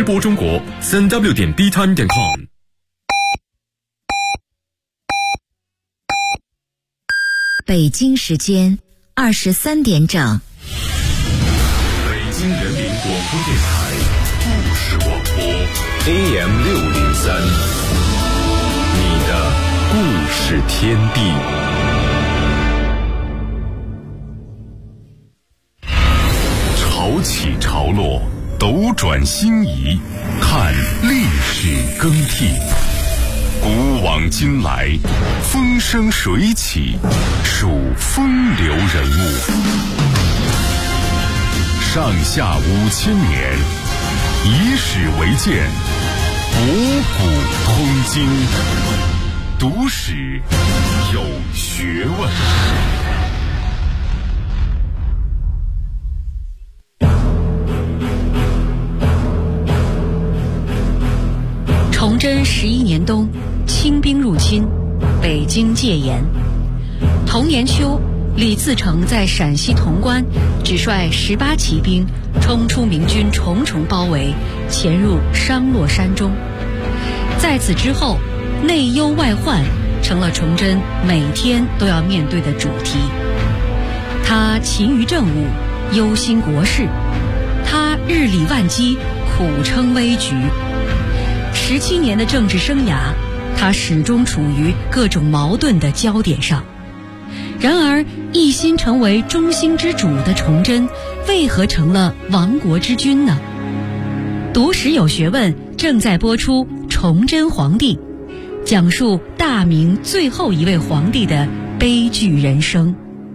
播中国3w.btime.com。 北京时间23点整。 北京人民广播电台故事广播 AM603，你的故事天地。潮起潮落，斗转星移，看历史更替。古往今来，风生水起，数风流人物。上下5000年，以史为鉴，博古通今，读史有学问。 崇祯11年冬，清兵入侵，北京戒严。同年秋，李自成在陕西潼关只率18骑兵冲出明军重重包围，潜入商洛山中。在此之后，内忧外患成了崇祯每天都要面对的主题。他勤于政务，忧心国事；他日理万机，苦撑危局。17年的政治生涯，他始终处于各种矛盾的焦点上。然而，一心成为中兴之主的崇祯，为何成了亡国之君呢？读史有学问正在播出《崇祯皇帝》，讲述大明最后一位皇帝的悲剧人生。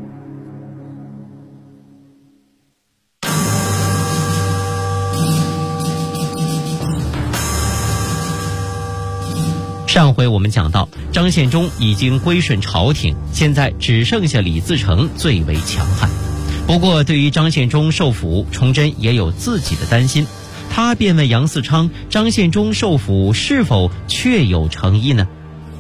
上回我们讲到，张献忠已经归顺朝廷，现在只剩下李自成最为强悍。不过对于张献忠受俘，崇祯也有自己的担心。他便问杨嗣昌，张献忠受俘是否确有诚意呢？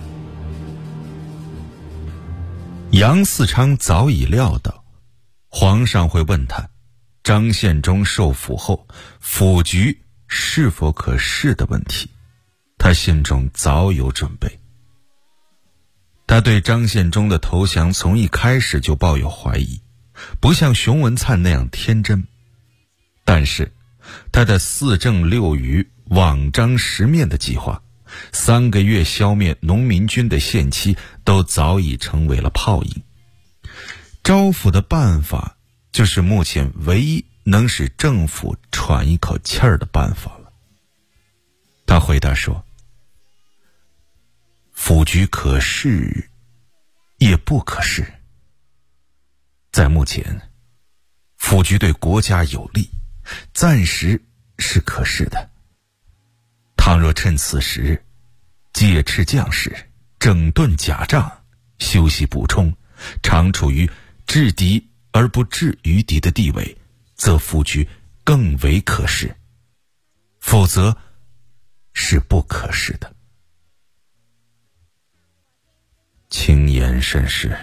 杨嗣昌早已料到皇上会问他张献忠受俘后府局是否可视的问题，他心中早有准备。他对张献忠的投降从一开始就抱有怀疑，不像熊文灿那样天真。但是他的4正6余网张十面的计划，3个月消灭农民军的限期，都早已成为了泡影。招抚的办法就是目前唯一能使政府喘一口气儿的办法了。他回答说，府局可视也不可视。在目前，府局对国家有利，暂时是可视的。倘若趁此时戒斥将士，整顿假仗，修习补充，常处于制敌而不制于敌的地位，则府局更为可视，否则是不可视的。轻言甚是。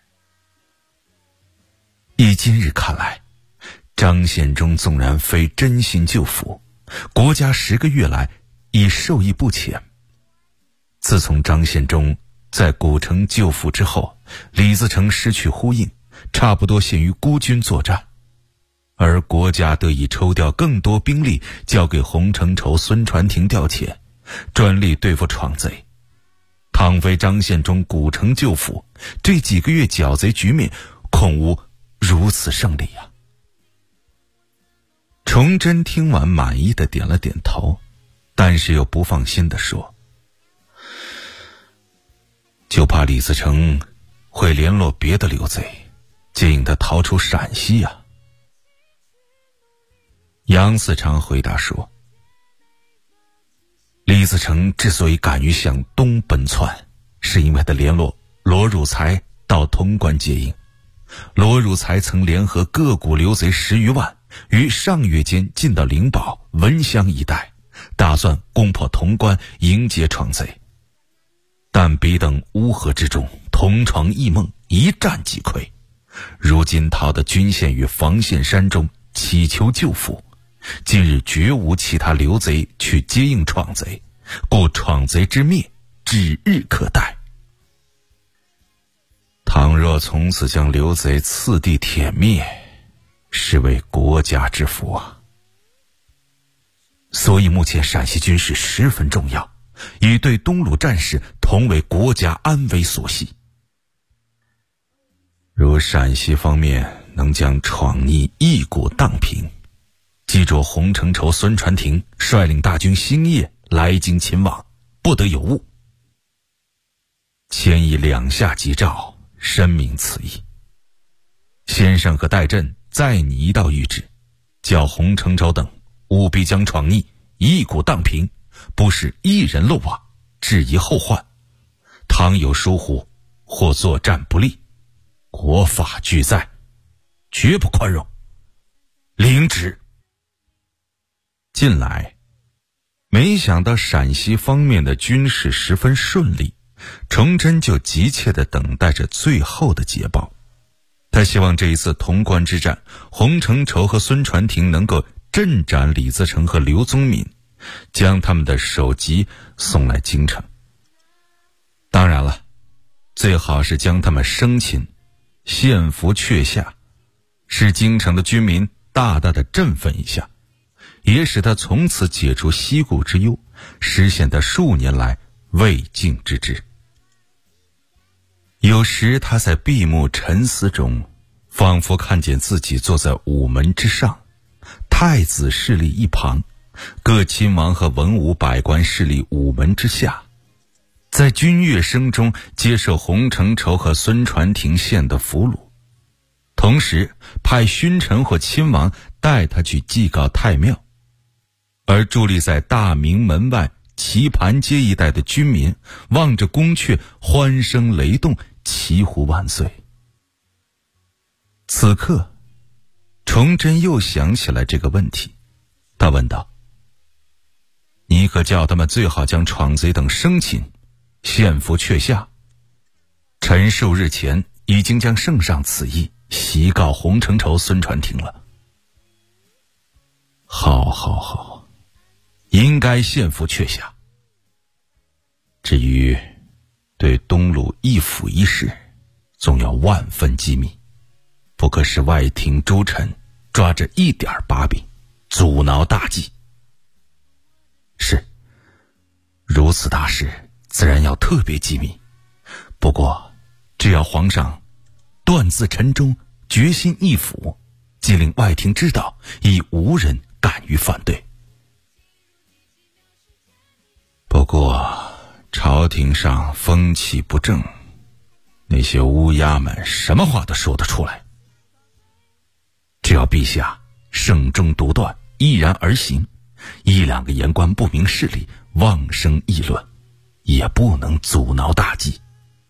以今日看来，张献忠纵然非真心救俘，国家10个月来已受益不浅。自从张献忠在古城救俘之后，李自成失去呼应，差不多陷于孤军作战，而国家得以抽调更多兵力交给洪承畴、孙传庭调遣，专力对付闯贼。倘非张献忠古城救俘，这几个月剿贼局面恐无如此胜利啊。崇祯听完满意的点了点头，但是又不放心地说，就怕李自成会联络别的流贼，接应他逃出陕西啊。杨嗣昌回答说，李自成之所以敢于向东奔窜，是因为他联络罗汝才到潼关接应。罗汝才曾联合各股流贼10余万，于上月间进到灵宝、文乡一带，打算攻破潼关，迎接闯贼。但彼等乌合之众，同床异梦，一战即溃。如今逃得军县与防线山中，祈求救俘， 今日绝无其他流贼去接应闯贼，故闯贼之灭指日可待。倘若从此将流贼次第殄灭，是为国家之福啊！所以目前陕西军事十分重要，以对东鲁战事同为国家安危所系。如陕西方面能将闯逆一鼓荡平，记住洪承畴、孙传庭率领大军星夜来京勤王，不得有误。千以两下急诏，深明此意。先生和戴震再拟一道谕旨，叫洪承畴等务必将闯逆一鼓荡平，不使一人漏网，致以后患。倘有疏忽或作战不利，国法俱在，绝不宽容。领旨。近来没想到陕西方面的军事十分顺利，崇祯就急切地等待着最后的捷报。他希望这一次潼关之战，洪承畴和孙传庭能够镇斩李自成和刘宗敏，将他们的首级送来京城。当然了，最好是将他们生擒，献俘阙下，使京城的军民大大的振奋一下，也使他从此解除息鼓之忧，实现他数年来未竟之志。有时他在闭目沉思中，仿佛看见自己坐在午门之上，太子侍立一旁，各亲王和文武百官侍立午门之下，在军乐声中接受洪承畴和孙传庭献的俘虏，同时派勋臣或亲王带他去祭告太庙。而伫立在大明门外棋盘街一带的军民望着宫阙，欢声雷动，齐呼万岁。此刻崇祯又想起来这个问题，他问道：你可叫他们最好将闯贼等生擒，献俘阙下。臣数日前已经将圣上此意袭告洪承畴、孙传庭了。好，应该献俘阙下。至于对东鲁一府一事，总要万分机密，不可使外廷诸臣抓着一点把柄，阻挠大计。是，如此大事自然要特别机密，不过只要皇上断自臣忠，决心一府，即令外廷知道，已无人敢于反对。不过朝廷上风气不正，那些乌鸦们什么话都说得出来。只要陛下圣忠独断，毅然而行，一两个言官不明事理妄生议论，也不能阻挠大计。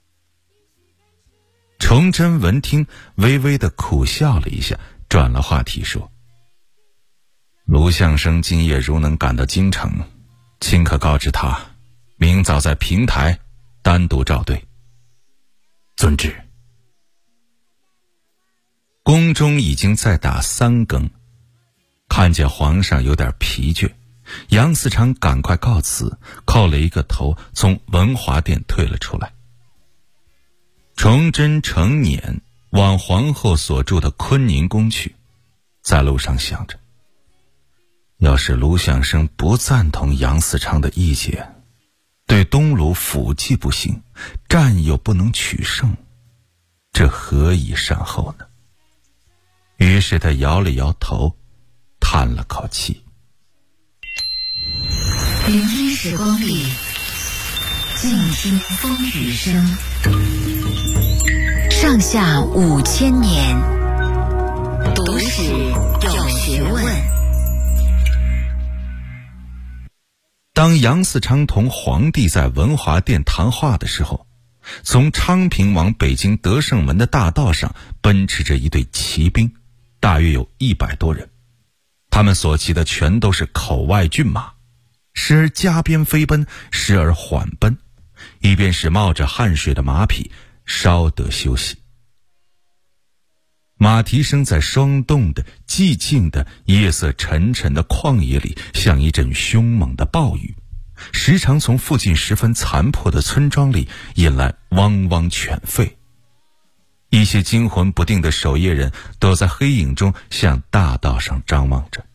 崇祯闻听，微微的苦笑了一下，转了话题说：卢相生今夜如能赶到京城，请可告知他，明早在平台单独召对。遵旨。宫中已经在打3更，看见皇上有点疲倦，杨嗣昌赶快告辞，叩了一个头，从文华殿退了出来。崇祯乘辇往皇后所住的坤宁宫去，在路上想着，要是卢相生不赞同杨嗣昌的意见，对东鲁辅祭不行，战又不能取胜，这何以善后呢？于是他摇了摇头，叹了口气。 聆听时光里，静听风雨声。上下5000年，读史有学问。 当杨嗣昌同皇帝在文华殿谈话的时候，从昌平往北京德胜门的大道上奔驰着一队骑兵，大约有100多人。他们所骑的全都是口外骏马，时而加鞭飞奔，时而缓奔，以便使冒着汗水的马匹稍得休息。 马蹄声在霜冻的寂静的夜色沉沉的旷野里，像一阵凶猛的暴雨，时常从附近十分残破的村庄里引来汪汪犬吠。一些惊魂不定的守夜人躲在黑影中向大道上张望着。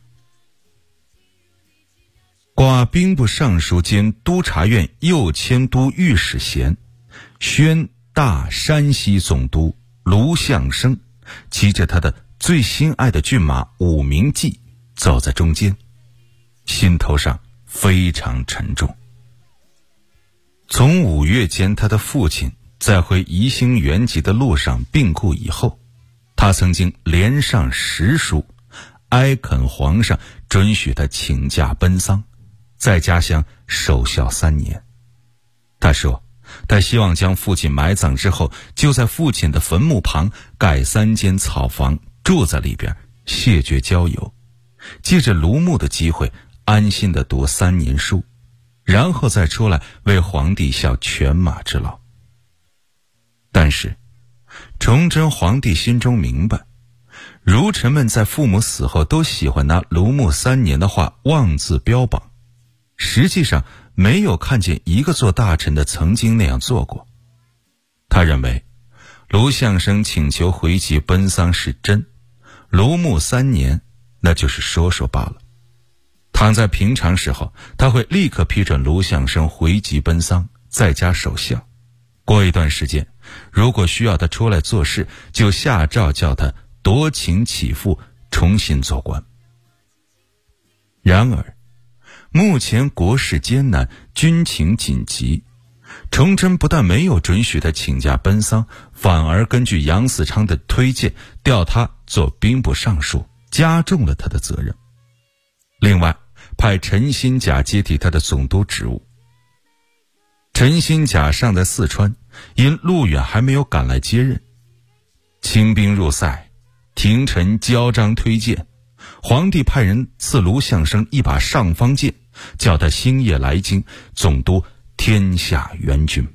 挂兵部尚书兼督察院右迁都御史衔、宣大山西总督卢象升骑着他的最心爱的骏马武明骑走在中间，心头上非常沉重。从5月间他的父亲在回宜兴原籍的路上病故以后，他曾经连上10书哀恳皇上准许他请假奔丧，在家乡守孝3年。他说他希望将父亲埋葬之后，就在父亲的坟墓旁盖3间草房，住在里边谢绝交友，借着庐墓的机会安心地读3年书，然后再出来为皇帝效犬马之劳。但是崇祯皇帝心中明白，儒臣们在父母死后都喜欢拿庐墓3年的话妄自标榜，实际上没有看见一个做大臣的曾经那样做过。他认为卢象升请求回籍奔丧是真，庐墓3年那就是说说罢了。倘在平常时候，他会立刻批准卢象升回籍奔丧，在家守孝。过一段时间，如果需要他出来做事，就下诏叫他夺情起复，重新做官。然而目前国事艰难，军情紧急，崇祯不但没有准许他请假奔丧，反而根据杨嗣昌的推荐调他做兵部尚书，加重了他的责任。另外派陈新甲接替他的总督职务。陈新甲尚在四川，因路远还没有赶来接任。清兵入塞，廷臣交章推荐，皇帝派人赐卢象升一把尚方剑，叫他星夜来京，总督天下援军。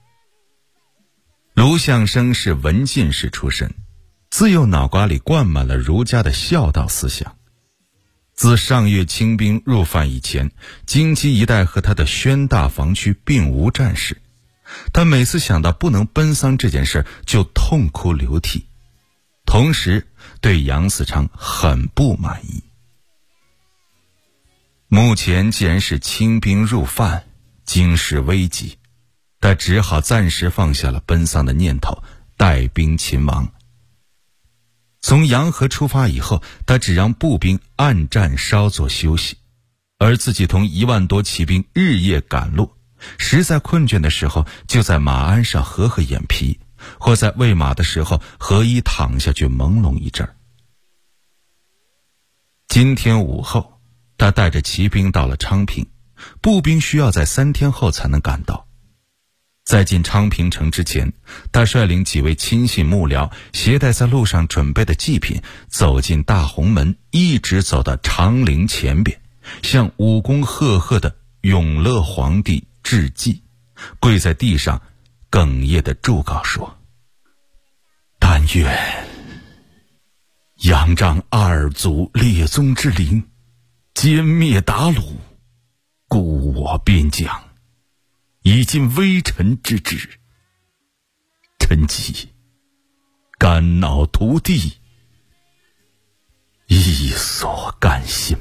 卢象升是文进士出身，自幼脑瓜里灌满了儒家的孝道思想。自上月清兵入犯以前，京畿一带和他的宣大防区并无战事，他每次想到不能奔丧这件事就痛哭流涕，同时对杨嗣昌很不满意。目前既然是清兵入犯，京师危急，他只好暂时放下了奔丧的念头，带兵勤王。从洋河出发以后，他只让步兵暗战稍作休息，而自己同1万多骑兵日夜赶路，实在困倦的时候就在马鞍上合合眼皮，或在喂马的时候合衣躺下去朦胧一阵儿。今天午后，他带着骑兵到了昌平，步兵需要在3天后才能赶到。在进昌平城之前，他率领几位亲信幕僚，携带在路上准备的祭品，走进大红门，一直走到长陵前边，向武功赫赫的永乐皇帝致祭，跪在地上哽咽地祝告说：但愿仰仗2祖列宗之灵，歼灭鞑虏，固我边疆，以尽微臣之职。臣既肝脑涂地，亦所甘心。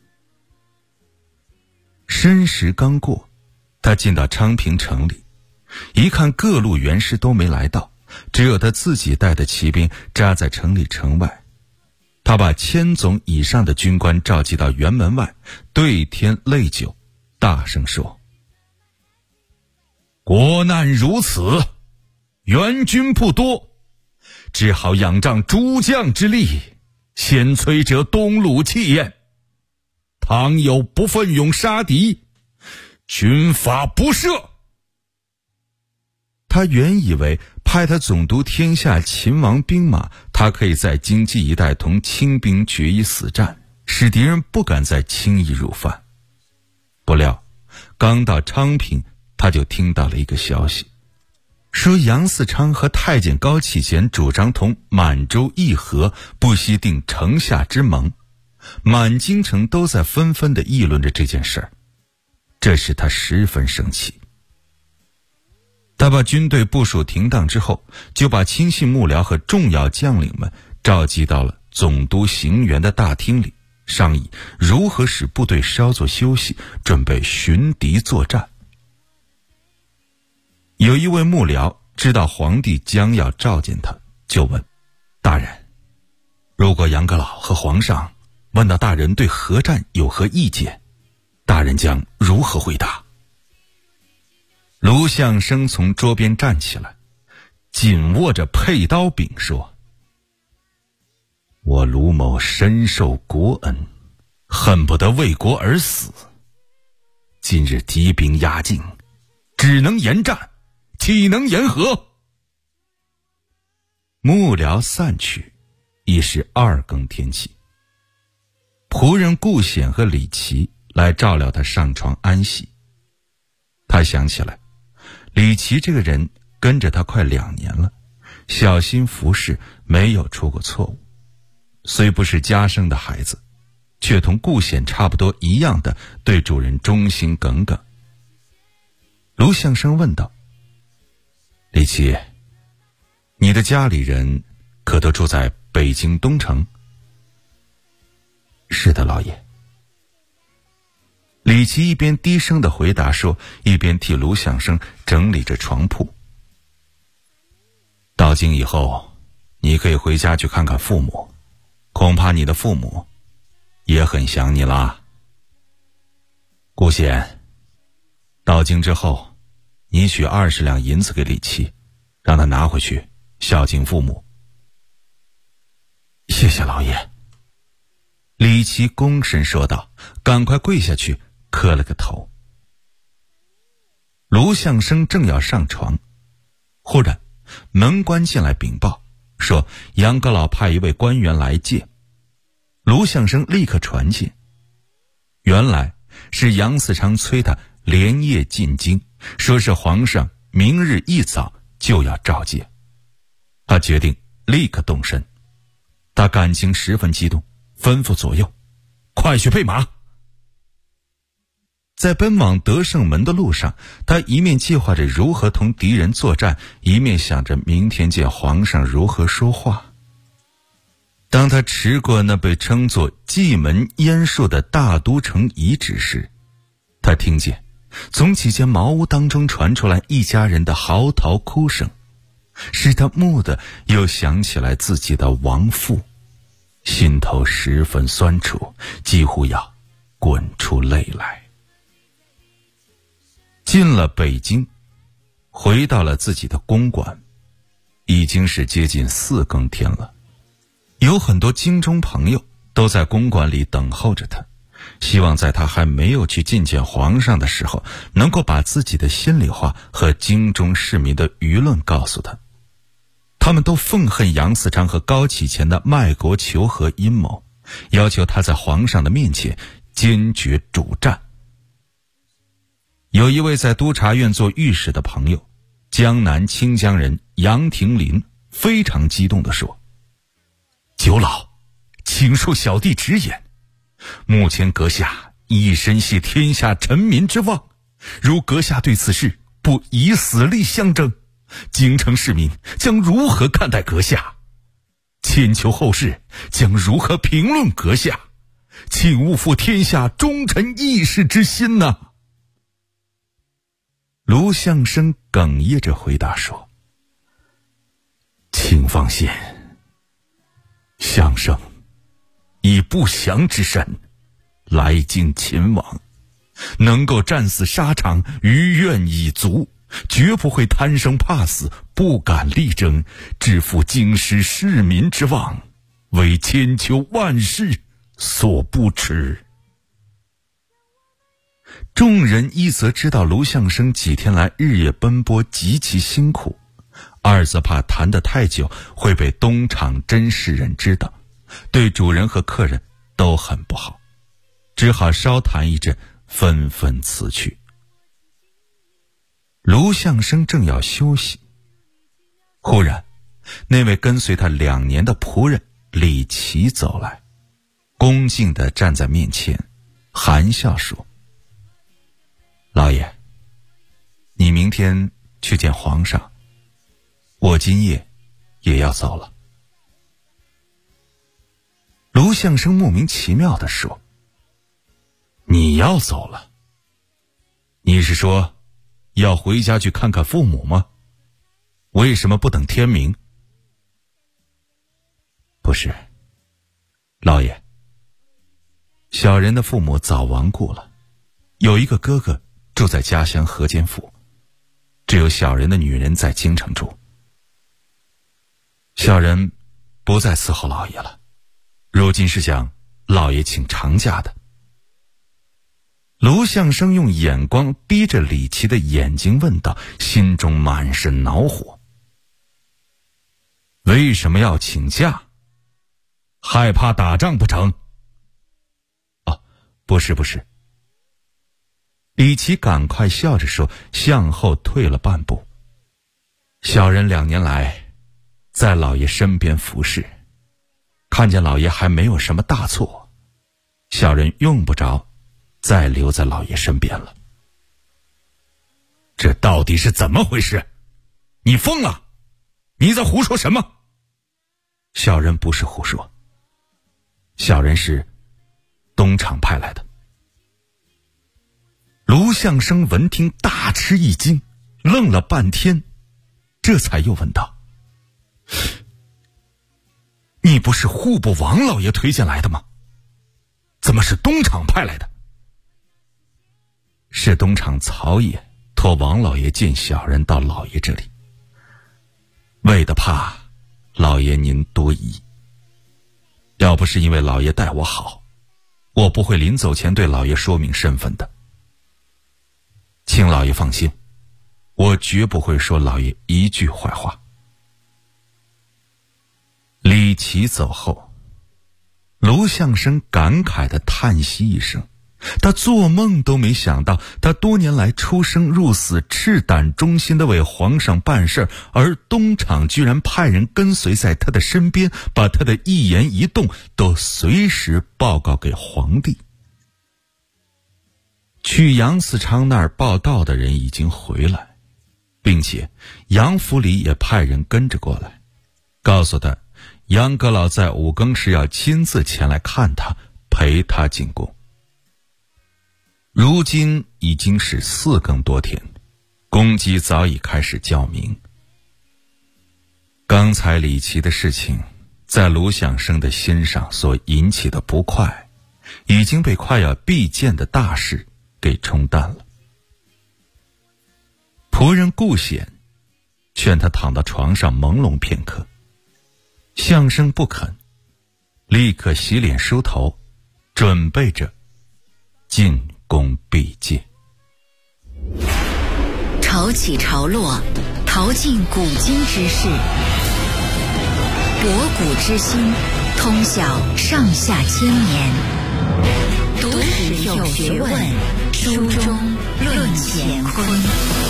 申时刚过，他进到昌平城里，一看各路元师都没来到，只有他自己带的骑兵扎在城里城外。他把1000总以上的军官召集到辕门外，对天泪酒，大声说：国难如此，援军不多，只好仰仗诸将之力，先催者东鲁气焰。倘有不奋勇杀敌，军法不赦。他原以为派他总督天下秦王兵马，他可以在京畿一带同清兵决一死战，使敌人不敢再轻易入犯。不料刚到昌平，他就听到了一个消息： 说杨嗣昌和太监高启贤主张同满洲议和，不惜定城下之盟，满京城都在纷纷地议论着这件事儿，这使他十分生气。他把军队部署停当之后，就把亲信幕僚和重要将领们召集到了总督行辕的大厅里，商议如何使部队稍作休息，准备寻敌作战。有一位幕僚知道皇帝将要召见他，就问大人，如果杨阁老和皇上问到大人对和战有何意见，大人将如何回答？卢相生从桌边站起来，紧握着佩刀柄说，我卢某深受国恩，恨不得为国而死，今日敌兵压境，只能言战，岂能言和？幕僚散去，已是2更天气。仆人顾显和李琦来照料他上床安息。他想起来，李琦这个人跟着他快2年了，小心服侍，没有出过错误。虽不是家生的孩子，却同顾显差不多一样的对主人忠心耿耿。卢相生问道，李琦，你的家里人可都住在北京东城？是的，老爷。李琦一边低声的回答说，一边替卢相生整理着床铺。到京以后，你可以回家去看看父母，恐怕你的父母也很想你啦。顾显，到京之后，你取20两银子给李琦，让他拿回去孝敬父母。谢谢老爷。李琦躬身说道，赶快跪下去磕了个头。卢相生正要上床，忽然门官进来禀报说，杨阁老派一位官员来见。卢相生立刻传见，原来是杨嗣昌催他连夜进京，说是皇上明日一早就要召见。他决定立刻动身，他感情十分激动，吩咐左右，快去备马。在奔往德胜门的路上，他一面计划着如何同敌人作战，一面想着明天见皇上如何说话。当他驰过那被称作蓟门烟树的大都城遗址时，他听见从几间茅屋当中传出来一家人的嚎啕哭声，使他蓦地又想起来自己的亡父，心头十分酸楚，几乎要滚出泪来。进了北京，回到了自己的公馆，已经是接近4更天了。有很多京中朋友都在公馆里等候着他，希望在他还没有去觐见皇上的时候，能够把自己的心里话和京中市民的舆论告诉他。他们都愤恨杨嗣昌和高启乾的卖国求和阴谋，要求他在皇上的面前坚决主战。有一位在督察院做御史的朋友，江南清江人杨廷林，非常激动地说，九老，请恕小弟直言，目前阁下一身系天下臣民之望，如阁下对此事不以死力相争，京城市民将如何看待阁下？千秋后世将如何评论阁下？请勿负天下忠臣义士之心呐！卢相生哽咽着回答说，请放心，相生以不祥之身来京勤王，能够战死沙场，余愿已足，绝不会贪生怕死，不敢力争，致负京师市民之望，为千秋万世所不耻。众人一则知道卢相生几天来日夜奔波极其辛苦，二则怕谈得太久会被东厂甄氏人知道，对主人和客人都很不好，只好稍谈一阵，纷纷辞去。卢相生正要休息， 忽然，那位跟随他2年的仆人李琦走来，恭敬地站在面前，含笑说：“老爷，你明天去见皇上，我今夜也要走了。”卢相生莫名其妙地说：“你要走了？你是说要回家去看看父母吗？为什么不等天明？”“不是，老爷，小人的父母早亡故了，有一个哥哥住在家乡河间府，只有小人的女人在京城住。小人不再伺候老爷了，如今是向老爷请长假的。”卢相生用眼光逼着李琦的眼睛问道，心中满是恼火：“为什么要请假？害怕打仗不成？”“哦，不是。”李琦赶快笑着说，向后退了半步：“小人2年来在老爷身边服侍，看见老爷还没有什么大错，小人用不着再留在老爷身边了。”“这到底是怎么回事？你疯了？你在胡说什么？”“小人不是胡说，小人是东厂派来的。”卢相生闻听大吃一惊，愣了半天，这才又问道：“你不是户部王老爷推荐来的吗？怎么是东厂派来的？”“是东厂曹爷托王老爷见小人到老爷这里，为的怕老爷您多疑。要不是因为老爷待我好，我不会临走前对老爷说明身份的。请老爷放心，我绝不会说老爷一句坏话。”李琦走后，卢相生感慨地叹息一声，他做梦都没想到，他多年来出生入死，赤胆忠心地为皇上办事，而东厂居然派人跟随在他的身边，把他的一言一动都随时报告给皇帝。去杨嗣昌那儿报道的人已经回来，并且杨府里也派人跟着过来，告诉他杨阁老在5更时要亲自前来看他，陪他进宫。如今已经是4更多天，公鸡早已开始叫鸣。刚才李琦的事情在卢相生的心上所引起的不快，已经被快要必见的大事给冲淡了。仆人顾显劝他躺到床上朦胧片刻，相生不肯，立刻洗脸梳头，准备着进宫避戒。 潮起潮落，淘尽古今之事，博古之心，通晓上下千年。读史有学问，书中论乾坤。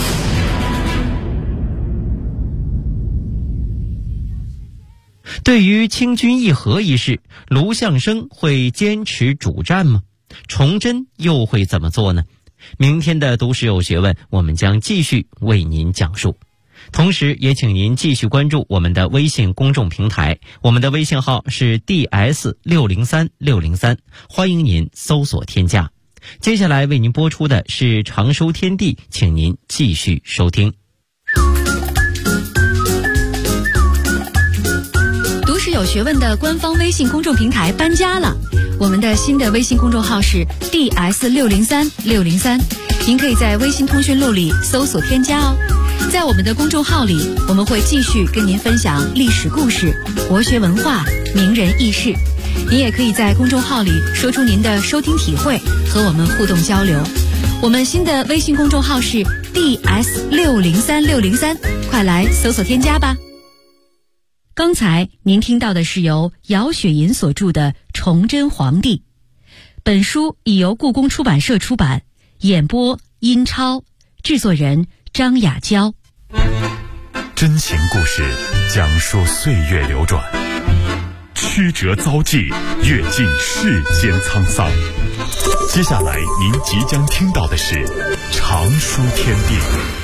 对于清君议和一事，卢相生会坚持主战吗？崇祯又会怎么做呢？明天的读史有学问，我们将继续为您讲述。同时也请您继续关注我们的微信公众平台，我们的微信号是 DS603603，欢迎您搜索添加。接下来为您播出的是长收天地，请您继续收听。 读史有学问的官方微信公众平台搬家了，我们的新的微信公众号是 DS603603，您可以在微信通讯录里搜索添加哦。在我们的公众号里，我们会继续跟您分享历史故事、国学文化、名人轶事。您也可以在公众号里说出您的收听体会，和我们互动交流。我们新的微信公众号是 DS603603，快来搜索添加吧。刚才您听到的是由姚雪银所著的《崇祯皇帝》，本书已由故宫出版社出版，演播殷超，制作人张雅娇。 真情故事，讲述岁月流转，曲折遭际，阅尽世间沧桑。接下来您即将听到的是常书天地。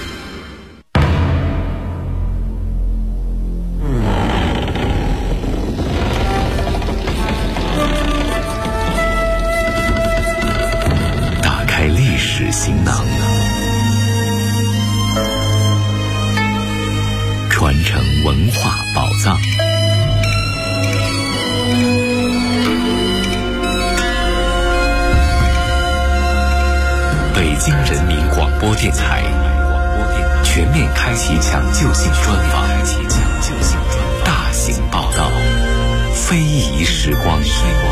打开历史行囊，传承文化宝藏。北京人民广播电台全面开启抢救性专访，大型报道，非遗时光。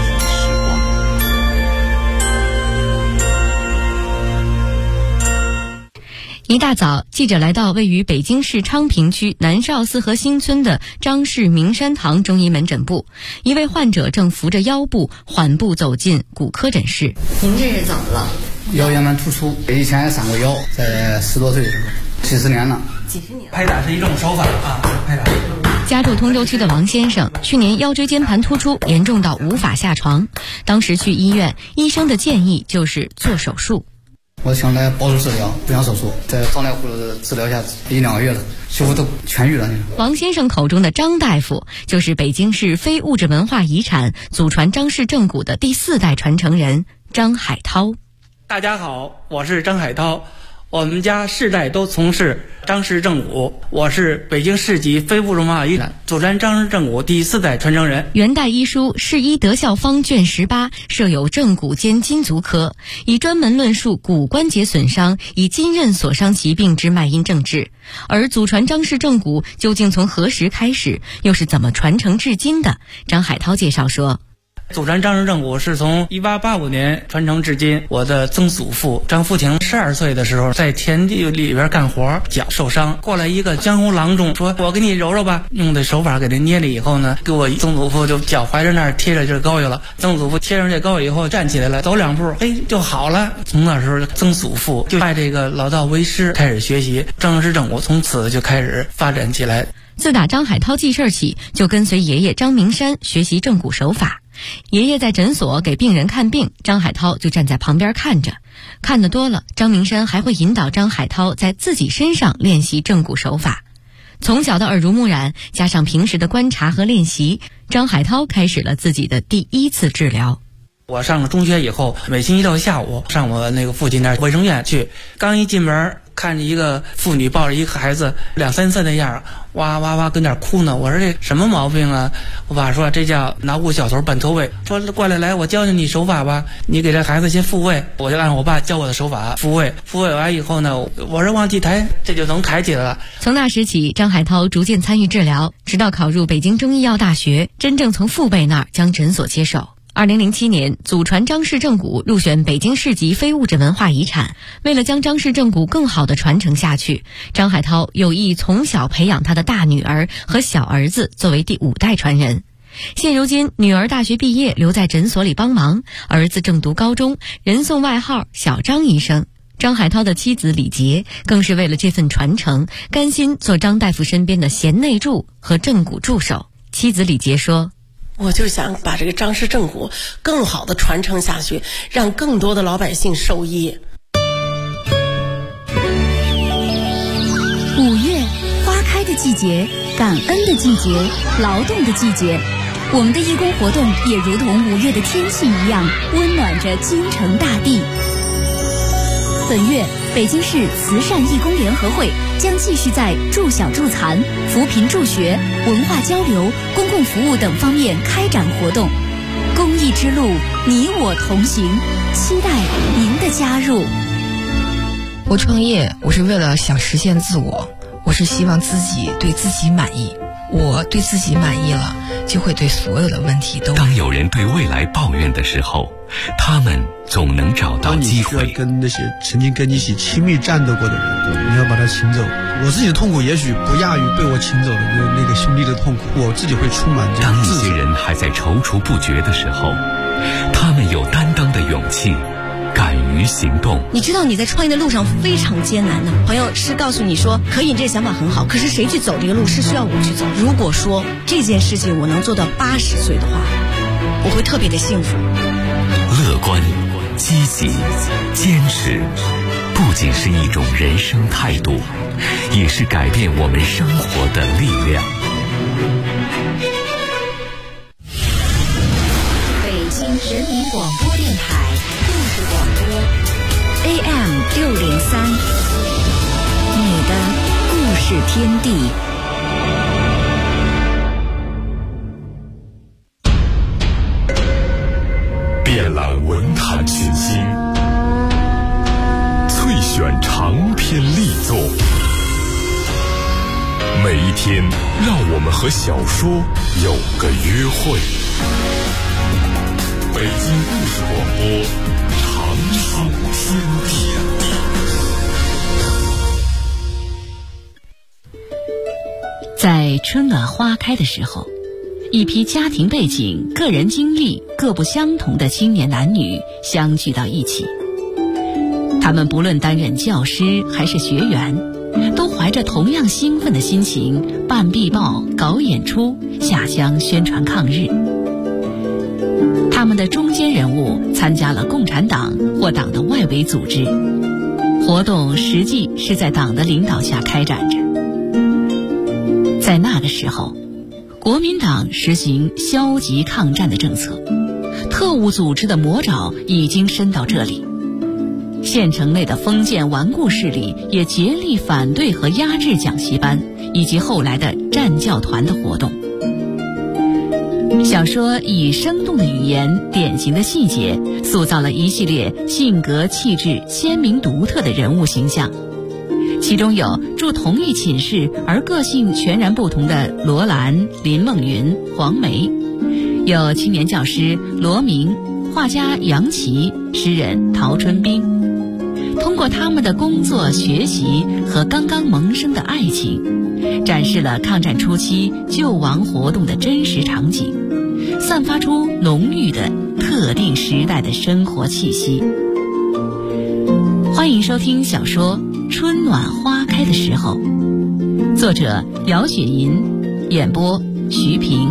一大早，记者来到位于北京市昌平区南少四河新村的张氏明山堂中医门诊部，一位患者正扶着腰部缓步走进骨科诊室。您这是怎么了？ 腰间盘突出，以前上过腰，在10多岁的时候，几十年了。 拍打是一种手法啊，拍打。 家住通州区的王先生，去年腰椎间盘突出严重到无法下床，当时去医院，医生的建议就是做手术。 我想来保守治疗，不想手术，在张大夫的治疗下1-2个月了，几乎都痊愈了。 王先生口中的张大夫，就是北京市非物质文化遗产祖传张氏正骨的第4代传承人张海涛。 大家好，我是张海涛，我们家世代都从事张氏正骨，我是北京市级非物质文化遗产祖传张氏正骨第4代传承人。 元代医书《世医德效方》卷18设有正骨兼筋足科，以专门论述骨关节损伤以筋韧所伤疾病之脉因症治。而祖传张氏正骨究竟从何时开始，又是怎么传承至今的？张海涛介绍说， 祖传张氏正骨是从1885年传承至今。我的曾祖父张福清12岁的时候，在田地里边干活，脚受伤，过来一个江湖郎中，说我给你揉揉吧，用的手法给他捏了以后呢，给我曾祖父就脚踝着那儿贴着这膏药了。曾祖父贴上这膏药以后站起来了，走2步，就好了。从那时候曾祖父就拜这个老道为师，开始学习张氏正骨，从此就开始发展起来。 自打张海涛记事起，就跟随爷爷张明山学习正骨手法。爷爷在诊所给病人看病，张海涛就站在旁边看着。看得多了，张明山还会引导张海涛在自己身上练习正骨手法。从小的耳濡目染，加上平时的观察和练习，张海涛开始了自己的第1次治疗。 我上了中学以后，每星期六下午上我那个父亲那卫生院去，刚一进门，看着一个妇女抱着一个孩子2、3岁的样，哇哇哇跟那哭呢。我说这什么毛病啊？我爸说这叫脑骨小头半脱位，说过来我教教你手法吧，你给这孩子先复位。我就按我爸教我的手法复位完以后呢，我说往起抬，这就能抬起来了。 从那时起，张海涛逐渐参与治疗，直到考入北京中医药大学，真正从父辈那儿将诊所接手。2007年，祖传张氏正骨入选北京市级非物质文化遗产。为了将张氏正骨更好地传承下去，张海涛有意从小培养他的大女儿和小儿子作为第5代传人。现如今，女儿大学毕业留在诊所里帮忙，儿子正读高中，人送外号小张医生。张海涛的妻子李杰更是为了这份传承，甘心做张大夫身边的贤内助和正骨助手。妻子李杰说， 我就想把这个张氏正骨更好的传承下去，让更多的老百姓受益。 5月，花开的季节，感恩的季节，劳动的季节。我们的义工活动也如同5月的天气一样，温暖着京城大地。本月，北京市慈善义工联合会将继续在助小助残、扶贫助学、文化交流、公共服务等方面开展活动。公益之路，你我同行，期待您的加入。 我创业，我是为了想实现自我，我是希望自己对自己满意。我对自己满意了，就会对所有的问题都满意。 当有人对未来抱怨的时候，他们总能找到机会。 当你需要跟那些曾经跟你一起亲密战斗过的人，你要把他请走。我自己的痛苦也许不亚于被我请走的那个兄弟的痛苦，我自己会充满这当一些人还在踌躇不决的时候，他们有担当的勇气， 敢于行动。 你知道你在创业的路上非常艰难的，朋友是告诉你说可以，你这个想法很好，可是谁去走这个路是需要我去走。如果说这件事情我能做到80岁的话，我会特别的幸福。 乐观、积极、坚持，不仅是一种人生态度，也是改变我们生活的力量。 北京人民广播电台故事广播 AM603，你的故事天地。 遍览文坛群星，萃选长篇力作，每一天让我们和小说有个约会。北京故事广播，长寿天地。 在春暖花开的时候，一批家庭背景、个人经历各不相同的青年男女相聚到一起。他们不论担任教师还是学员，都怀着同样兴奋的心情办壁报、搞演出、下乡宣传抗日。他们的中坚人物参加了共产党或党的外围组织，活动实际是在党的领导下开展着。在那个时候，国民党实行消极抗战的政策，特务组织的魔爪已经伸到这里。县城内的封建顽固势力也竭力反对和压制讲习班以及后来的战教团的活动。小说以生动的语言、典型的细节，塑造了一系列性格气质鲜明独特的人物形象。其中有住同一寝室而个性全然不同的罗兰、林梦云、黄梅，有青年教师罗明、画家杨琦、诗人陶春冰。通过他们的工作、学习和刚刚萌生的爱情，展示了抗战初期救亡活动的真实场景，散发出浓郁的特定时代的生活气息。欢迎收听小说《春暖花开的时候》，作者姚雪银，演播徐平。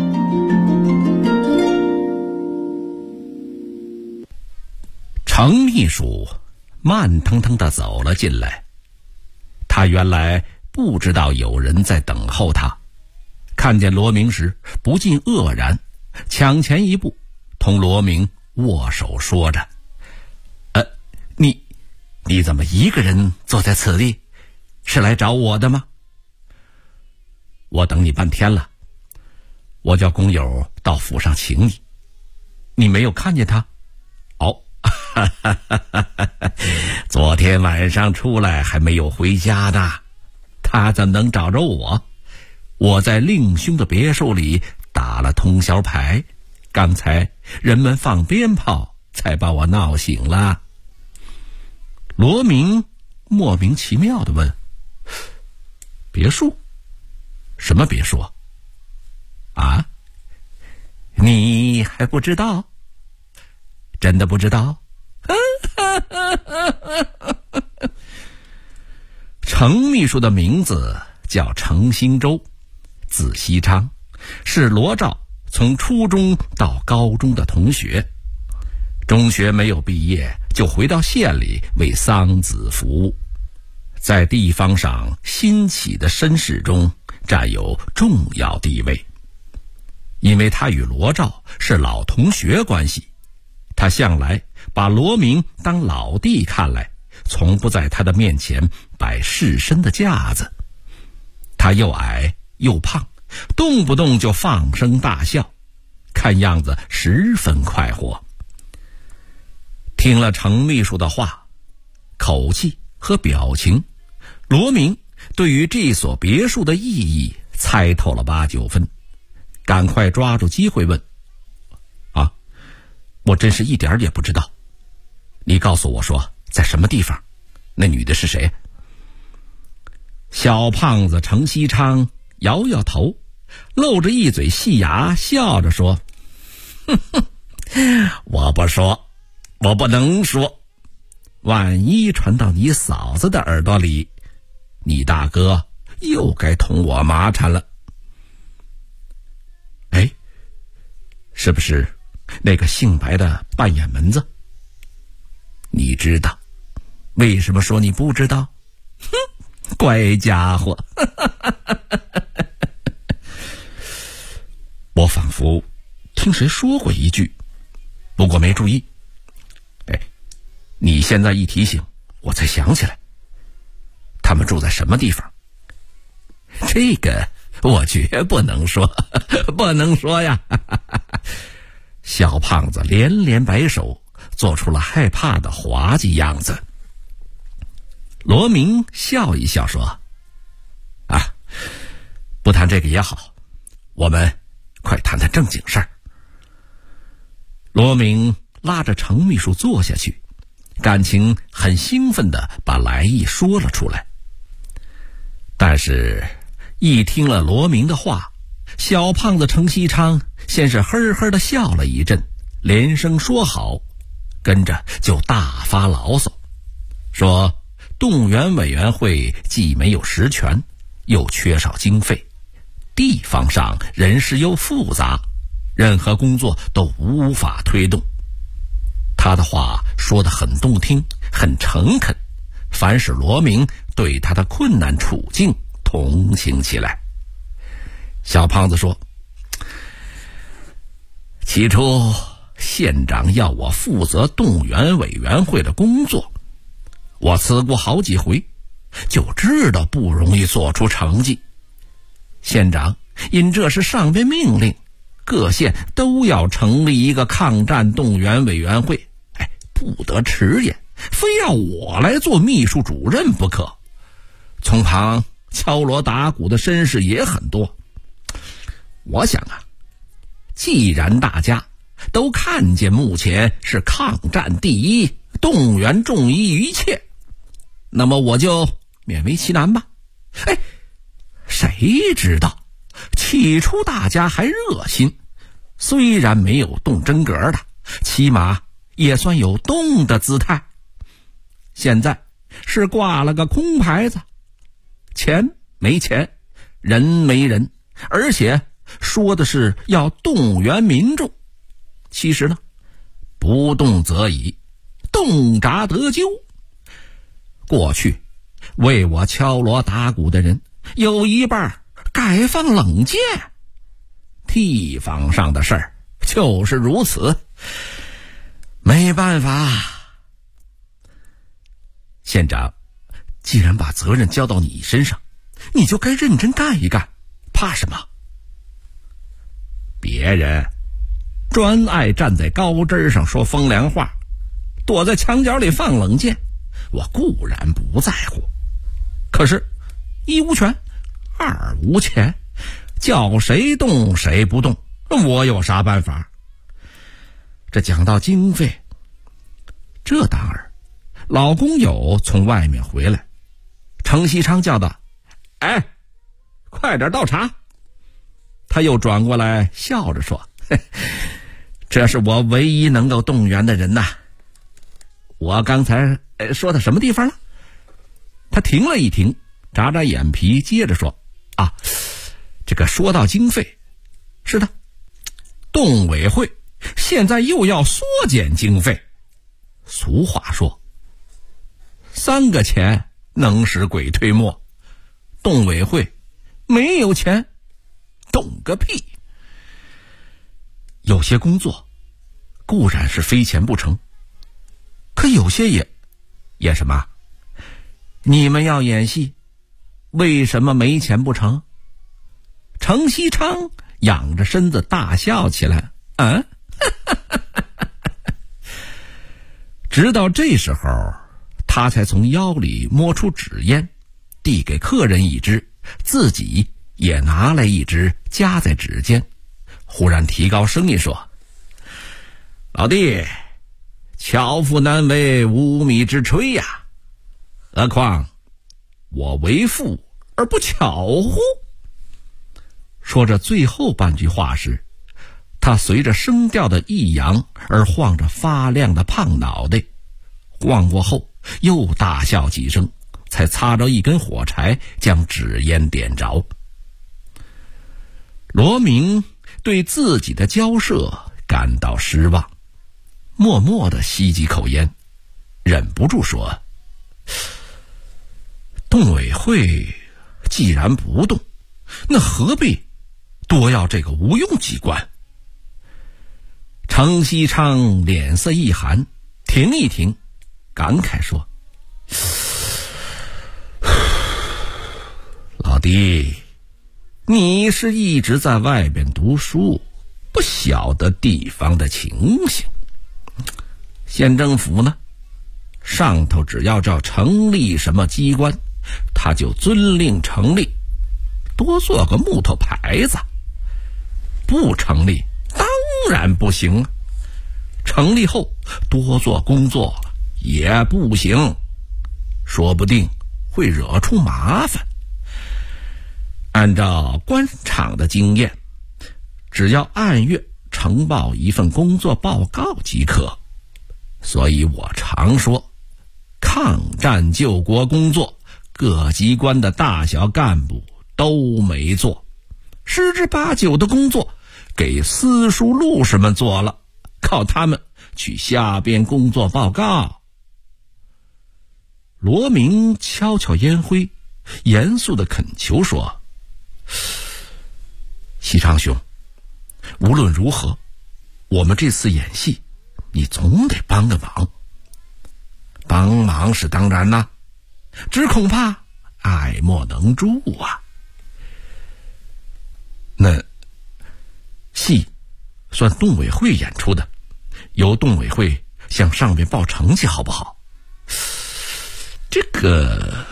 程秘书慢腾腾地走了进来，他原来不知道有人在等候他，看见罗明时不禁愕然，抢前一步同罗明握手说着：你怎么一个人坐在此地？是来找我的吗？我等你半天了，我叫工友到府上请你，你没有看见他？哦，昨天晚上出来还没有回家呢，他怎么能找着我？我在令兄的别墅里打了通宵牌，刚才人们放鞭炮才把我闹醒了。罗明莫名其妙地问：别墅？什么别墅啊？你还不知道？真的不知道？程秘书的名字叫程兴洲，字西昌，是罗兆从初中到高中的同学。中学没有毕业，就回到县里为桑梓服务，在地方上兴起的绅士中占有重要地位。因为他与罗兆是老同学关系，他向来把罗明当老弟看来，从不在他的面前摆士绅的架子。他又矮又胖，动不动就放声大笑，看样子十分快活。听了程秘书的话，口气和表情，罗明对于这所别墅的意义猜透了8、9分，赶快抓住机会问：我真是一点也不知道，你告诉我说在什么地方，那女的是谁？小胖子程西昌摇摇头，露着一嘴细牙，笑着说：我不说， 我不能说，万一传到你嫂子的耳朵里，你大哥又该捅我麻缠了。哎，是不是那个姓白的扮演门子？你知道为什么说你不知道？哼，乖家伙。我仿佛听谁说过一句，不过没注意。哎，你现在一提醒，我才想起来，他们住在什么地方？这个我绝不能说，不能说呀。小胖子连连摆手，做出了害怕的滑稽样子。罗明笑一笑说：啊，不谈这个也好，我们快谈谈正经事儿。罗明拉着程秘书坐下去，感情很兴奋地把来意说了出来。但是一听了罗明的话，小胖子程锡昌先是呵呵地笑了一阵，连声说好，跟着就大发牢骚，说动员委员会既没有实权，又缺少经费，地方上人事又复杂，任何工作都无法推动。他的话说得很动听，很诚恳，凡是罗明对他的困难处境同情起来。小胖子说：起初县长要我负责动员委员会的工作，我辞过好几回，就知道不容易做出成绩。县长因这是上边命令，各县都要成立一个抗战动员委员会，不得迟延，非要我来做秘书主任不可。从旁敲锣打鼓的绅士也很多。我想啊，既然大家都看见目前是抗战第一，动员重于一切，那么我就勉为其难吧。哎，谁知道起初大家还热心，虽然没有动真格的，起码也算有动的姿态。现在是挂了个空牌子，钱没钱，人没人，而且说的是要动员民众。其实呢，不动则已，动辄得咎。过去为我敲锣打鼓的人有一半改放冷箭，地方上的事儿就是如此，没办法。县长既然把责任交到你身上，你就该认真干一干，怕什么？别人专爱站在高枝上说风凉话，躲在墙角里放冷箭，我固然不在乎，可是一无权，二无钱，叫谁动谁不动，我有啥办法？这讲到经费，这当儿老工友从外面回来，程锡昌叫道：哎，快点倒茶。他又转过来笑着说：这是我唯一能够动员的人呐。我刚才说到什么地方了？他停了一停，眨眨眼皮，接着说：啊，这个说到经费，是的，动委会现在又要缩减经费。俗话说，三个钱能使鬼推磨，动委会没有钱，动个屁！有些工作固然是非钱不成，可有些也演什么？你们要演戏，为什么没钱不成？程锡昌仰着身子大笑起来。直到这时候，他才从腰里摸出纸烟，递给客人一支，自己也拿来一支夹在指尖，忽然提高声音说：老弟，巧妇难为无米之炊呀，何况我为富而不巧乎？说着最后半句话时， 他随着声调的抑扬而晃着发亮的胖脑袋，晃过后又大笑几声，才擦着一根火柴将纸烟点着。罗明对自己的交涉感到失望，默默地吸几口烟，忍不住说：动委会既然不动，那何必多要这个无用机关？程锡昌脸色一寒，停一停，感慨说：老弟，你是一直在外边读书，不晓得地方的情形。县政府呢，上头只要叫成立什么机关，他就遵令成立，多做个木头牌子。不成立当然不行，成立后多做工作也不行，说不定会惹出麻烦。按照官场的经验，只要按月呈报一份工作报告即可。所以我常说，抗战救国工作各机关的大小干部都没做，10之8九的工作给私塾路士们做了，靠他们去下边工作报告。罗明敲敲烟灰，严肃地恳求说：锡昌兄，无论如何，我们这次演戏你总得帮个忙。帮忙是当然啦，只恐怕爱莫能助啊。那戏算动委会演出的，由动委会向上边报成绩好不好？这个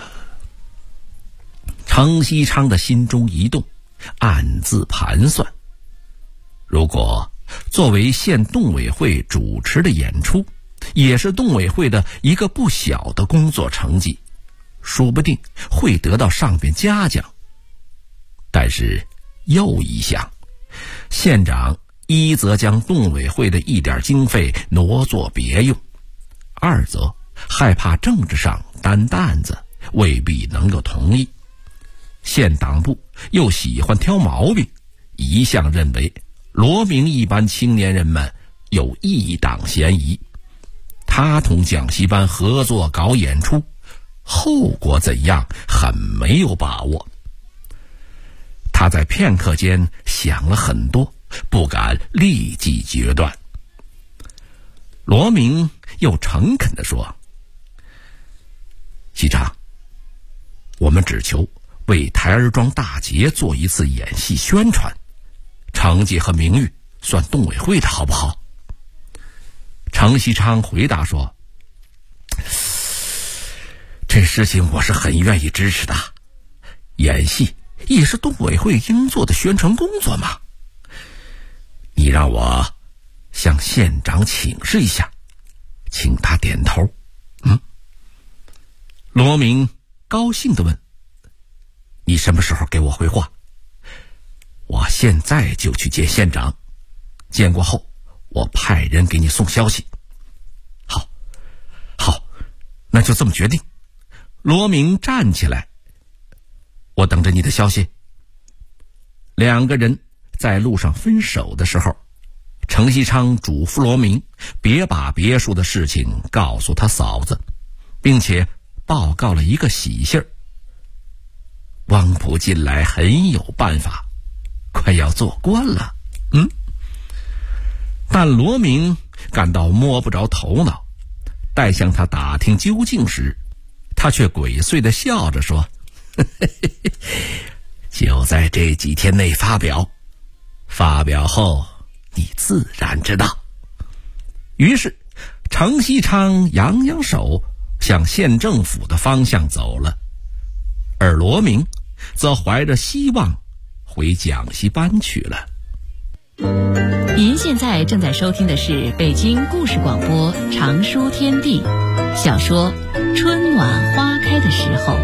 程锡昌的心中一动，暗自盘算，如果作为县动委会主持的演出，也是动委会的一个不小的工作成绩，说不定会得到上边嘉奖。但是又一想，县长一则将动委会的一点经费挪作别用，二则害怕政治上担担子，未必能够同意。县党部又喜欢挑毛病，一向认为罗明一般青年人们有异党嫌疑，他同讲习班合作搞演出，后果怎样很没有把握。他在片刻间想了很多，不敢立即决断。罗明又诚恳地说：锡昌，我们只求为台儿庄大捷做一次演戏宣传，成绩和名誉算动委会的好不好？程锡昌回答说：这事情我是很愿意支持的，演戏也是动委会应做的宣传工作嘛。你让我向县长请示一下，请他点头。罗明高兴地问：你什么时候给我回话？我现在就去见县长，见过后我派人给你送消息。好，那就这么决定。罗明站起来，我等着你的消息。两个人在路上分手的时候，程锡昌嘱咐罗明别把别墅的事情告诉他嫂子，并且报告了一个喜信儿：汪普近来很有办法，快要做官了。但罗明感到摸不着头脑，待向他打听究竟时，他却鬼祟地笑着说：就在这几天内发表，发表后你自然知道。于是程锡昌扬扬手向县政府的方向走了，而罗明则怀着希望回讲习班去了。 您现在正在收听的是北京故事广播长书天地小说《春暖花开的时候》。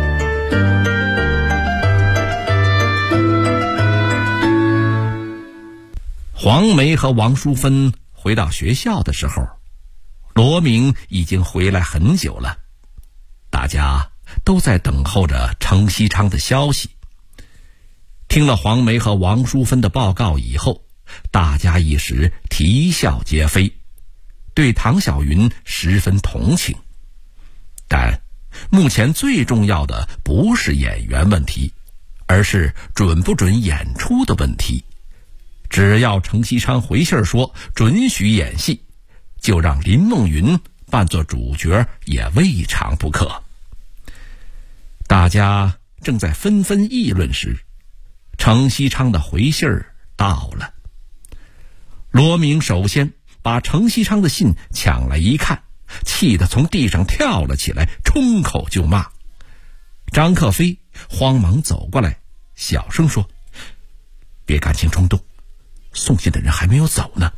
黄梅和王淑芬回到学校的时候，罗明已经回来很久了，大家都在等候着程锡昌的消息。听了黄梅和王淑芬的报告以后，大家一时啼笑皆非，对唐小云十分同情。但目前最重要的不是演员问题，而是准不准演出的问题。只要程锡昌回信说准许演戏，就让林梦云扮作主角也未尝不可。大家正在纷纷议论时，程锡昌的回信到了。罗明首先把程锡昌的信抢来一看，气得从地上跳了起来，冲口就骂。张克飞慌忙走过来，小声说：“别感情冲动，送信的人还没有走呢。”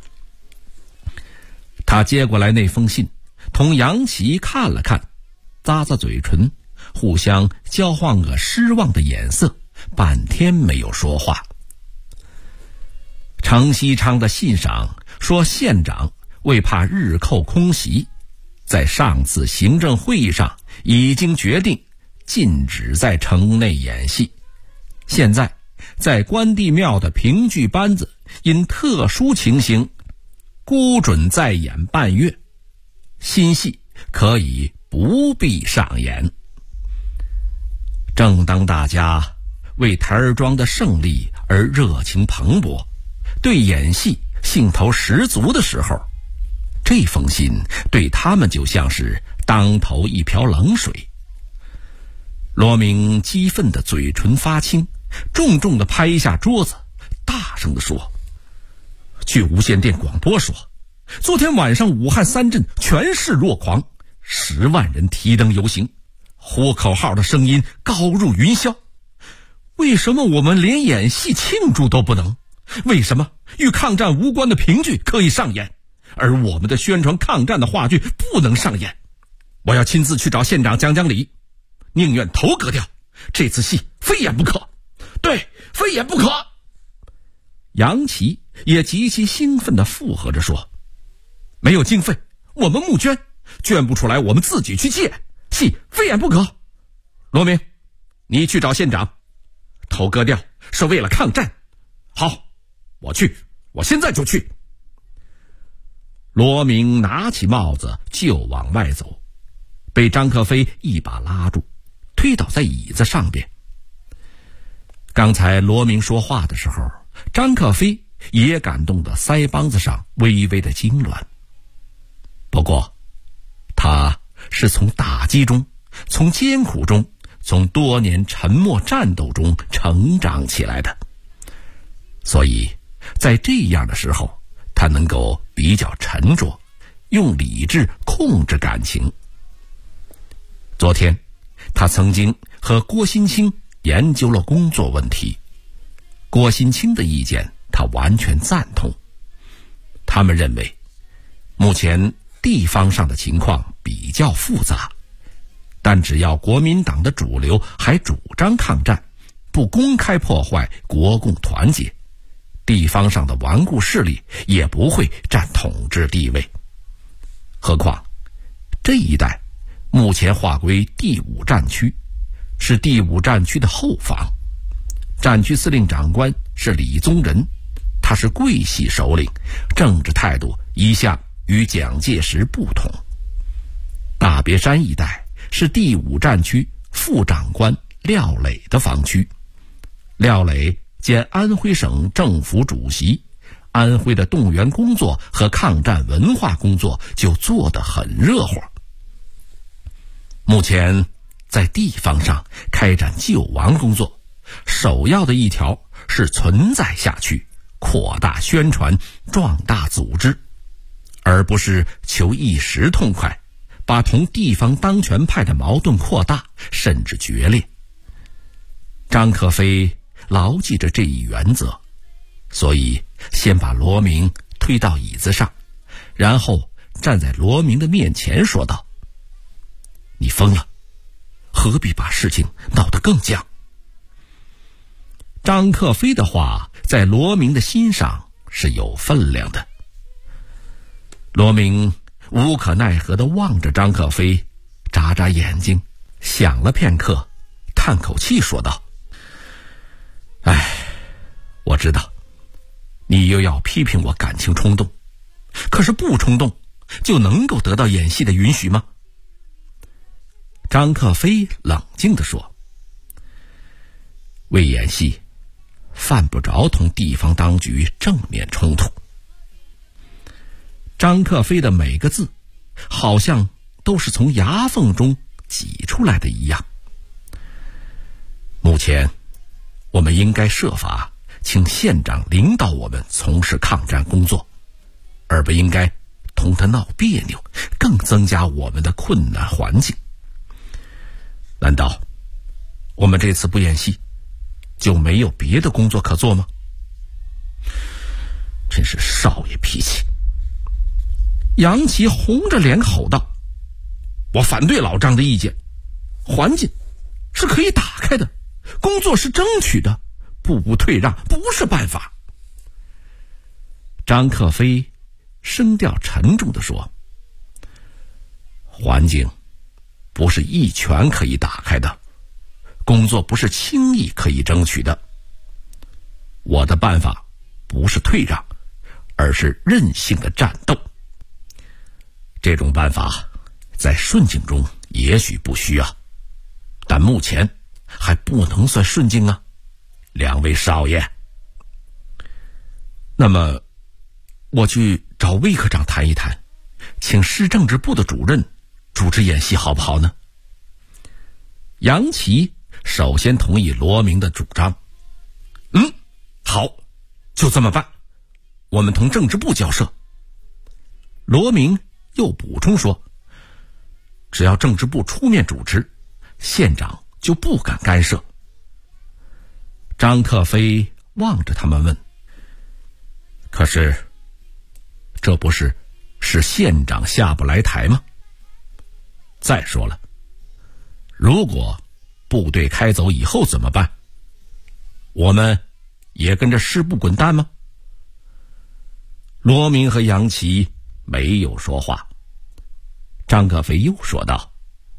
他接过来那封信，同杨琪看了看，咂咂嘴唇，互相交换个失望的眼色，半天没有说话。程锡昌的信上说，县长为怕日寇空袭，在上次行政会议上已经决定禁止在城内演戏。现在在关帝庙的评剧班子因特殊情形孤准再演半月，新戏可以不必上演。正当大家为台儿庄的胜利而热情蓬勃，对演戏兴头十足的时候，这封信对他们就像是当头一瓢冷水。罗明激愤的嘴唇发青，重重地拍一下桌子，大声地说：“据无线电广播说，昨天晚上武汉3镇全市若狂，10万人提灯游行，呼口号的声音高入云霄。为什么我们连演戏庆祝都不能？为什么与抗战无关的评剧可以上演，而我们的宣传抗战的话剧不能上演？我要亲自去找县长讲讲理，宁愿头割掉，这次戏非演不可。对，非演不可。”杨琪也极其兴奋地附和着说：“没有经费，我们募捐，捐不出来我们自己去借，戏非演不可。罗明，你去找县长，头割掉是为了抗战。好，我去，我现在就去。”罗明拿起帽子就往外走，被张克飞一把拉住，推倒在椅子上边。刚才罗明说话的时候，张克飞也感动得腮帮子上微微的痉挛。不过他是从打击中，从艰苦中，从多年沉默战斗中成长起来的，所以在这样的时候，他能够比较沉着，用理智控制感情。昨天他曾经和郭新清研究了工作问题，郭新清的意见他完全赞同。他们认为目前地方上的情况比较复杂，但只要国民党的主流还主张抗战，不公开破坏国共团结，地方上的顽固势力也不会占统治地位。何况这一带目前划归第5战区，是第5战区的后方，战区司令长官是李宗仁，他是桂系首领，政治态度一向与蒋介石不同。大别山一带是第5战区副长官廖磊的防区，廖磊兼安徽省政府主席，安徽的动员工作和抗战文化工作就做得很热火。目前在地方上开展救亡工作，首要的一条是存在下去，扩大宣传，壮大组织，而不是求一时痛快，把同地方当权派的矛盾扩大，甚至决裂。张克飞牢记着这一原则，所以先把罗明推到椅子上，然后站在罗明的面前说道：“你疯了，何必把事情闹得更僵？”张克飞的话在罗明的心上是有分量的。罗明无可奈何地望着张可飞，眨眨眼睛，想了片刻，叹口气说道：哎，我知道你又要批评我感情冲动，可是不冲动就能够得到演戏的允许吗？张克飞冷静地说：为演戏犯不着同地方当局正面冲突。张克飞的每个字好像都是从牙缝中挤出来的一样。目前我们应该设法请县长领导我们从事抗战工作，而不应该同他闹别扭，更增加我们的困难环境。难道我们这次不演戏就没有别的工作可做吗？真是少爷脾气。杨琦红着脸吼道：我反对老张的意见，环境是可以打开的，工作是争取的，步步退让不是办法。张克飞声调沉重地说：环境不是一拳可以打开的，工作不是轻易可以争取的。我的办法不是退让，而是韧性的战斗。这种办法在顺境中也许不需要，但目前还不能算顺境啊，两位少爷。那么我去找魏科长谈一谈，请市政治部的主任主持演戏好不好呢？杨琦首先同意罗明的主张。好，就这么办，我们同政治部交涉。罗明又补充说，只要政治部出面主持，县长就不敢干涉。张克飞望着他们问：可是这不是使县长下不来台吗？再说了，如果部队开走以后怎么办？我们也跟着师部滚蛋吗？罗明和杨琦没有说话。张克飞又说道：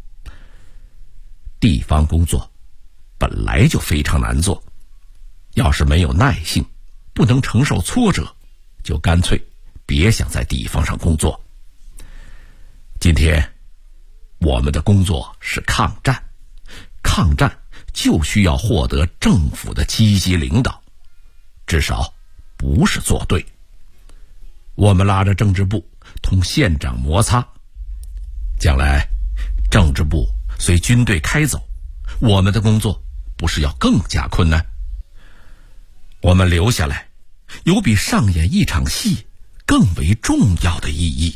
地方工作本来就非常难做，要是没有耐性，不能承受挫折，就干脆别想在地方上工作。今天我们的工作是抗战，抗战就需要获得政府的积极领导，至少不是作对。我们拉着政治部同县长摩擦，将来政治部随军队开走，我们的工作不是要更加困难？我们留下来有比上演一场戏更为重要的意义。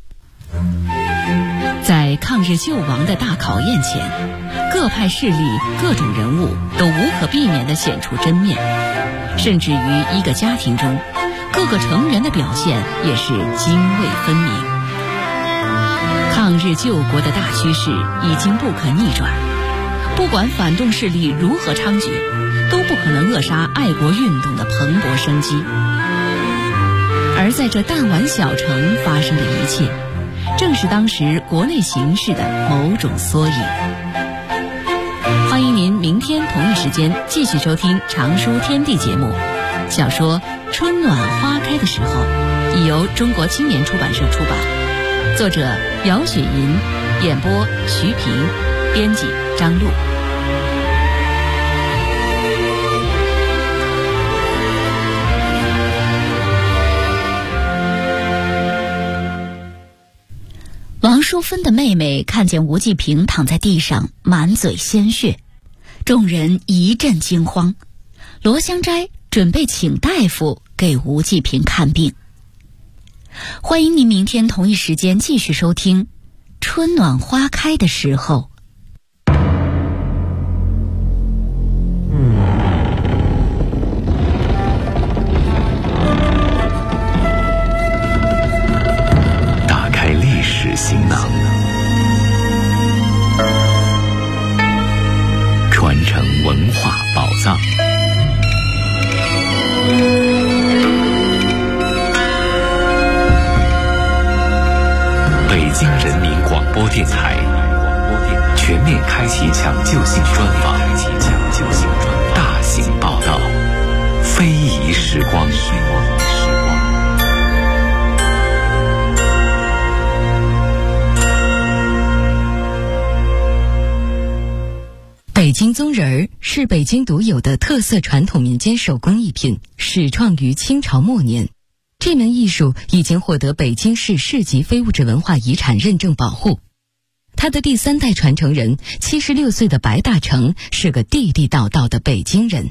在抗日救亡的大考验前，各派势力、各种人物都无可避免地显出真面，甚至于一个家庭中，各个成员的表现也是泾渭分明。抗日救国的大趋势已经不可逆转，不管反动势力如何猖獗，都不可能扼杀爱国运动的蓬勃生机。而在这弹丸小城发生的一切，正是当时国内形势的某种缩影。欢迎您明天同一时间继续收听《常书天地》节目。小说《春暖花开的时候》已由中国青年出版社出版，作者姚雪银，演播徐平，编辑张璐。 王淑芬的妹妹看见吴继平躺在地上，满嘴鲜血，众人一阵惊慌。罗香斋准备请大夫给吴继平看病。欢迎您明天同一时间继续收听《春暖花开的时候》。 打开历史行囊，传承文化宝藏。 播电台，全面开启抢救性专访，大型报道，非遗时光。 北京宗人儿是北京独有的特色传统民间手工艺品，始创于清朝末年。这门艺术已经获得北京市市级非物质文化遗产认证保护。他的第3代传承人76岁的白大成是个地地道道的北京人。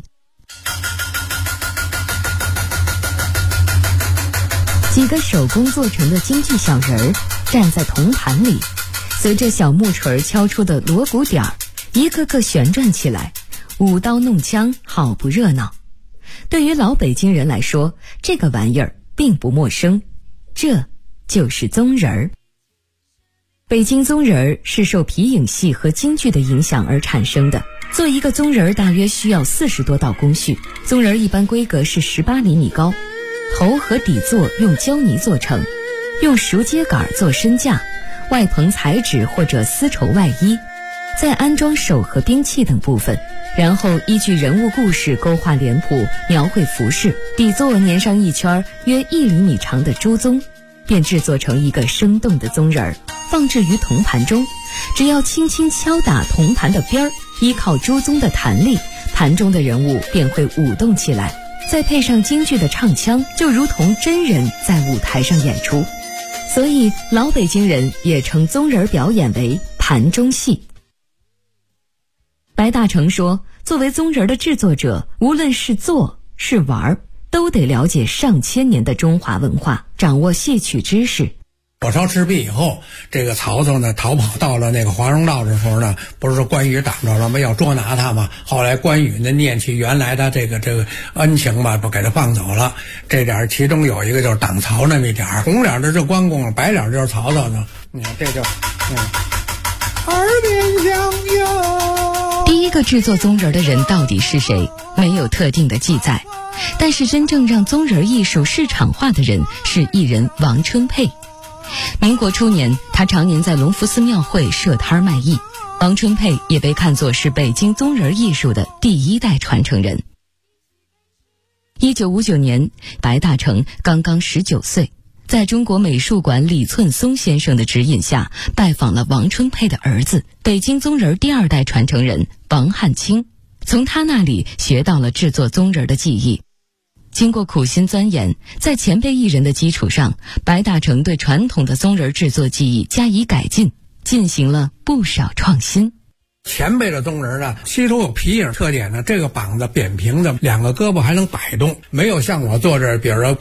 几个手工做成的京剧小人儿站在铜盘里，随着小木锤敲出的锣鼓点儿，一个个旋转起来，舞刀弄枪，好不热闹。对于老北京人来说，这个玩意儿并不陌生，这就是宗人儿。北京宗人儿是受皮影戏和京剧的影响而产生的。做一个宗人儿大约需要40多道工序，宗人儿一般规格是18厘米高，头和底座用胶泥做成，用熟秸秆做身架，外棚彩纸或者丝绸外衣，再安装手和兵器等部分，然后依据人物故事勾画脸谱，描绘服饰，底座粘上一圈约1厘米长的猪鬃，便制作成一个生动的宗人儿，放置于铜盘中。只要轻轻敲打铜盘的边儿，依靠猪鬃的弹力，盘中的人物便会舞动起来，再配上京剧的唱腔，就如同真人在舞台上演出。所以老北京人也称宗人表演为盘中戏。白大成说，作为宗人的制作者，无论是做是玩，都得了解上千年的中华文化，掌握戏曲知识。 火烧赤壁以后，这个曹操呢逃跑到了那个华容道的时候呢，不是说关羽挡着了吗？要捉拿他嘛。后来关羽呢念起原来的这个恩情吧，不给他放走了。这点其中有一个就是挡曹那么一点，红脸的就是关公，白脸就是曹操呢。你看这就耳边响哟。 第一个制作宗人的人到底是谁？没有特定的记载。但是真正让宗人艺术市场化的人是艺人王春佩。民国初年，他常年在隆福寺庙会设摊卖艺。王春佩也被看作是北京宗人艺术的第1代传承人。1959年，白大成刚刚19岁，在中国美术馆李寸松先生的指引下，拜访了王春佩的儿子，北京宗人第2代传承人王汉卿，从他那里学到了制作宗人的技艺。经过苦心钻研，在前辈艺人的基础上，白大成对传统的宗人制作技艺加以改进，进行了不少创新。 前辈的宗人呢，吸收有皮影特点呢，这个膀子扁平的，2个胳膊还能摆动，没有像我坐这儿，比如说